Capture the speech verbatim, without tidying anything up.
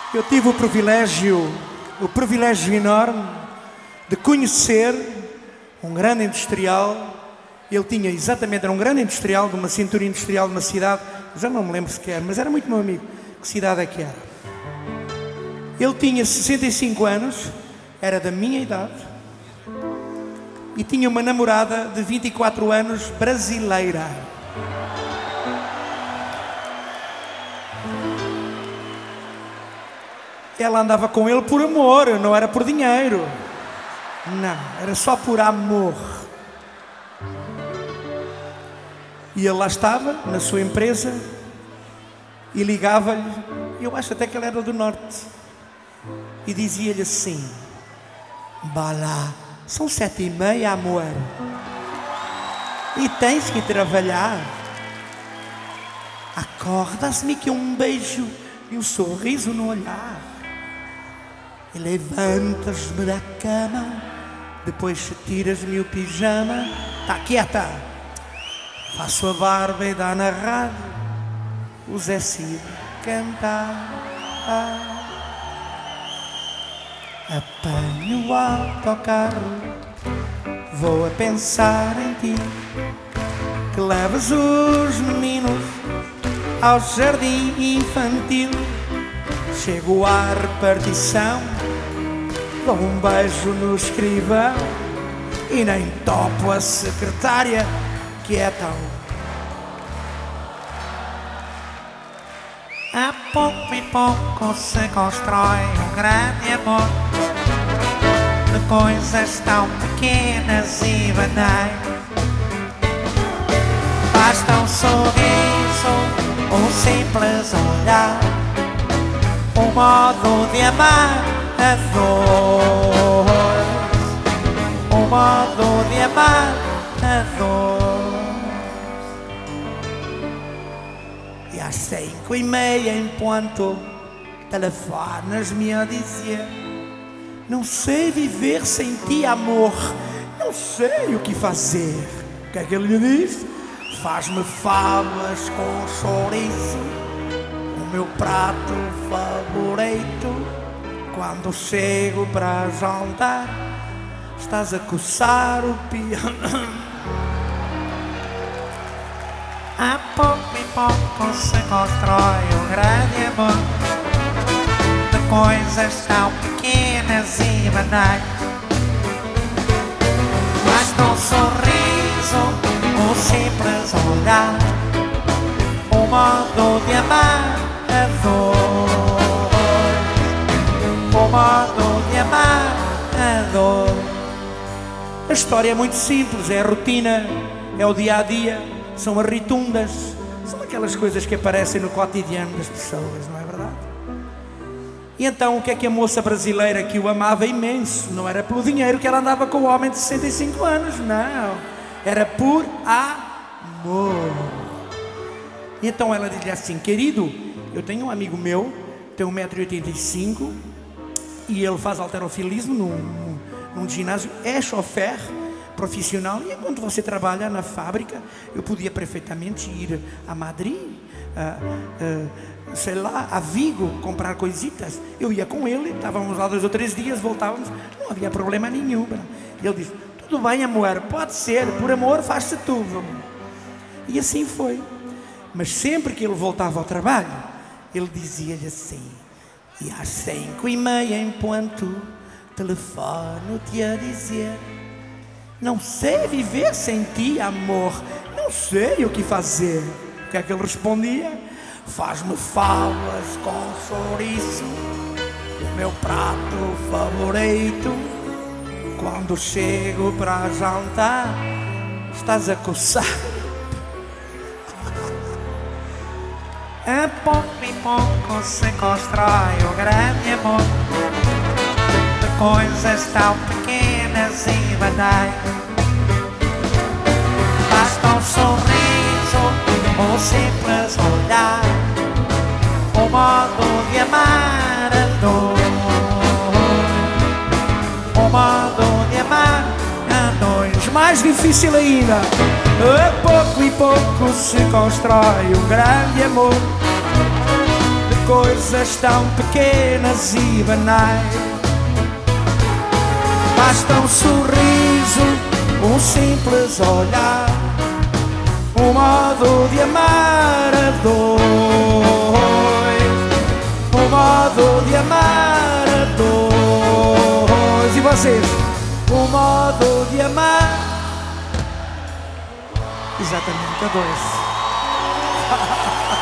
Eu tive o privilégio, o privilégio enorme de conhecer um grande industrial. Ele tinha exatamente, era um grande industrial de uma cintura industrial de uma cidade, já não me lembro sequer, mas era muito meu amigo. Que cidade é que era? Ele tinha sessenta e cinco anos, era da minha idade e tinha uma namorada de vinte e quatro anos, brasileira. Ela andava com ele por amor, não era por dinheiro. Não, era só por amor. E ele lá estava, na sua empresa, e ligava-lhe, eu acho até que ele era do norte, e dizia-lhe assim: "Vá lá, são sete e meia, amor, e tens que trabalhar. Acordas-me que um beijo e um sorriso no olhar. E levantas-me da cama, depois tiras-me o pijama. Tá quieta, faço a barba e dá na rádio o Zé Cid cantar. Apanho o autocarro, vou a pensar em ti, que levas os meninos ao jardim infantil. Chego à repartição, dou um beijo no escrivão e nem topo a secretária, que é tão... A pouco e pouco se constrói um grande amor, de coisas tão pequenas e banais. Basta um sorriso, um simples olhar, um modo de amar a dois, um modo de amar a dois. E às cinco e meia em ponto, telefonas-me a dizer: não sei viver sem ti, amor, não sei o que fazer. O que é que ele lhe diz? Faz-me favas com chouriço, o meu prato favorito. Quando chego para jantar, estás a coçar o piano. A pouco e pouco se constrói um grande amor, de coisas tão pequenas e banais. Basta um sorriso, um simples olhar, um modo de amar a dois, um modo de amar a dois. A história é muito simples, é a rotina, é o dia a dia, são as ritundas, são aquelas coisas que aparecem no cotidiano das pessoas, não é verdade? E então o que é que a moça brasileira, que o amava imenso, não era pelo dinheiro que ela andava com o homem de sessenta e cinco anos, não, era por amor. E então ela dizia assim: querido, eu tenho um amigo meu, tem um metro e oitenta e cinco e ele faz halterofilismo num, num, num ginásio, é chofer profissional, e enquanto você trabalha na fábrica, eu podia perfeitamente ir a Madrid, a, a, sei lá, a Vigo, comprar coisitas. Eu ia com ele, estávamos lá dois ou três dias, voltávamos, não havia problema nenhum. Ele disse: tudo bem, amor, pode ser, por amor faz-se tudo. E assim foi. Mas sempre que ele voltava ao trabalho, ele dizia-lhe assim: e às cinco e meia em ponto, telefono-te a dizer: não sei viver sem ti, amor, não sei o que fazer. O que é que ele respondia? Faz-me favas com chouriço, o meu prato favorito. Quando chego para jantar, estás a coçar. A pouco e pouco se constrói o grande amor, de coisas tão pequenas e banais. Basta um sorriso, um simples olhar, um modo de amar a dois, um modo de amar a dois. Mais difícil ainda. A pouco e pouco se constrói um grande amor, de coisas tão pequenas e banais. Basta um sorriso, um simples olhar, um modo de amar a dois, um modo de amar a dois. E vocês? Um modo de amar exatamente a dois.